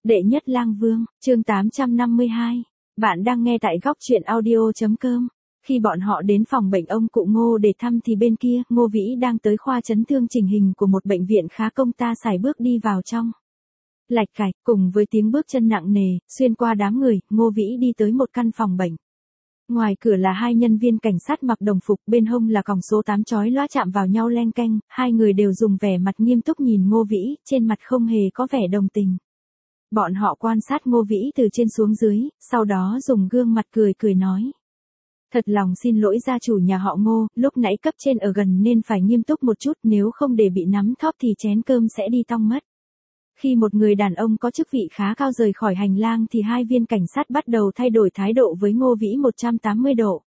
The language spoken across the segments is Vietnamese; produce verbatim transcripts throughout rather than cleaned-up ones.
Đệ nhất lang vương, chương tám trăm năm mươi hai. Bạn đang nghe tại góc truyện audio.com. Khi bọn họ đến phòng bệnh ông cụ Ngô để thăm thì bên kia, Ngô Vĩ đang tới khoa chấn thương chỉnh hình của một bệnh viện khá công ta sải bước đi vào trong. Lạch cạch, cùng với tiếng bước chân nặng nề, xuyên qua đám người, Ngô Vĩ đi tới một căn phòng bệnh. Ngoài cửa là hai nhân viên cảnh sát mặc đồng phục, bên hông là còng số tám chói lóa chạm vào nhau leng keng, hai người đều dùng vẻ mặt nghiêm túc nhìn Ngô Vĩ, trên mặt không hề có vẻ đồng tình. Bọn họ quan sát Ngô Vĩ từ trên xuống dưới, sau đó dùng gương mặt cười cười nói. Thật lòng xin lỗi gia chủ nhà họ Ngô, lúc nãy cấp trên ở gần nên phải nghiêm túc một chút, nếu không để bị nắm thóp thì chén cơm sẽ đi tong mất. Khi một người đàn ông có chức vị khá cao rời khỏi hành lang thì hai viên cảnh sát bắt đầu thay đổi thái độ với Ngô Vĩ một trăm tám mươi độ.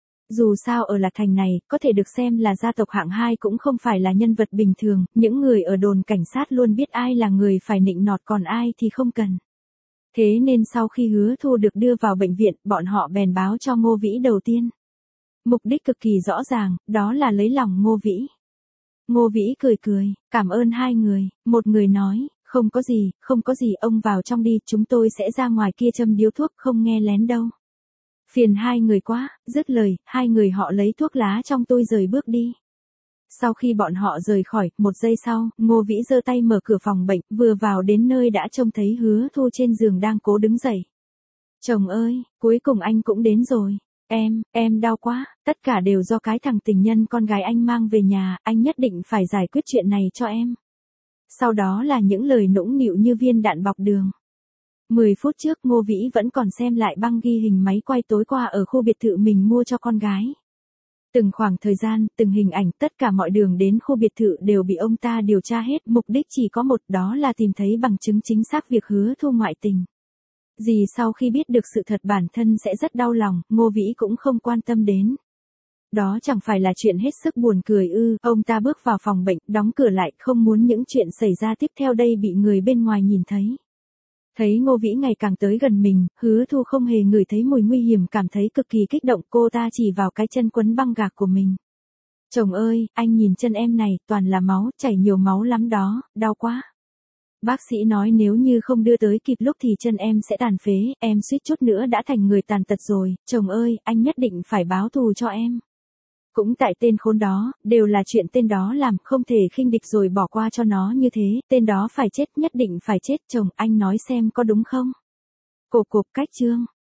Dù sao ở Lạc Thành này, có thể được xem là gia tộc hạng hai cũng không phải là nhân vật bình thường, những người ở đồn cảnh sát luôn biết ai là người phải nịnh nọt còn ai thì không cần. Thế nên sau khi Hứa Thu được đưa vào bệnh viện, bọn họ bèn báo cho Ngô Vĩ đầu tiên. Mục đích cực kỳ rõ ràng, đó là lấy lòng Ngô Vĩ. Ngô Vĩ cười cười, cảm ơn hai người, một người nói. Không có gì, không có gì, ông vào trong đi, chúng tôi sẽ ra ngoài kia châm điếu thuốc, không nghe lén đâu. Phiền hai người quá, dứt lời, hai người họ lấy thuốc lá trong tôi rời bước đi. Sau khi bọn họ rời khỏi, một giây sau, Ngô Vĩ giơ tay mở cửa phòng bệnh, vừa vào đến nơi đã trông thấy Hứa Thu trên giường đang cố đứng dậy. Chồng ơi, cuối cùng anh cũng đến rồi. Em, em đau quá, tất cả đều do cái thằng tình nhân con gái anh mang về nhà, anh nhất định phải giải quyết chuyện này cho em. Sau đó là những lời nũng nịu như viên đạn bọc đường. Mười phút trước Ngô Vĩ vẫn còn xem lại băng ghi hình máy quay tối qua ở khu biệt thự mình mua cho con gái. Từng khoảng thời gian, từng hình ảnh, tất cả mọi đường đến khu biệt thự đều bị ông ta điều tra hết, mục đích chỉ có một, đó là tìm thấy bằng chứng chính xác việc Hứa Thu ngoại tình. Dì sau khi biết được sự thật bản thân sẽ rất đau lòng, Ngô Vĩ cũng không quan tâm đến. Đó chẳng phải là chuyện hết sức buồn cười ư, ông ta bước vào phòng bệnh, đóng cửa lại, không muốn những chuyện xảy ra tiếp theo đây bị người bên ngoài nhìn thấy. Thấy Ngô Vĩ ngày càng tới gần mình, Hứa Thu không hề ngửi thấy mùi nguy hiểm, cảm thấy cực kỳ kích động, cô ta chỉ vào cái chân quấn băng gạc của mình. Chồng ơi, anh nhìn chân em này, toàn là máu, chảy nhiều máu lắm đó, đau quá. Bác sĩ nói nếu như không đưa tới kịp lúc thì chân em sẽ tàn phế, em suýt chút nữa đã thành người tàn tật rồi, chồng ơi, anh nhất định phải báo thù cho em. Cũng tại tên khốn đó, đều là chuyện tên đó làm, không thể khinh địch rồi bỏ qua cho nó như thế, tên đó phải chết, nhất định phải chết, chồng, anh nói xem có đúng không? Cộp cộp cách chương.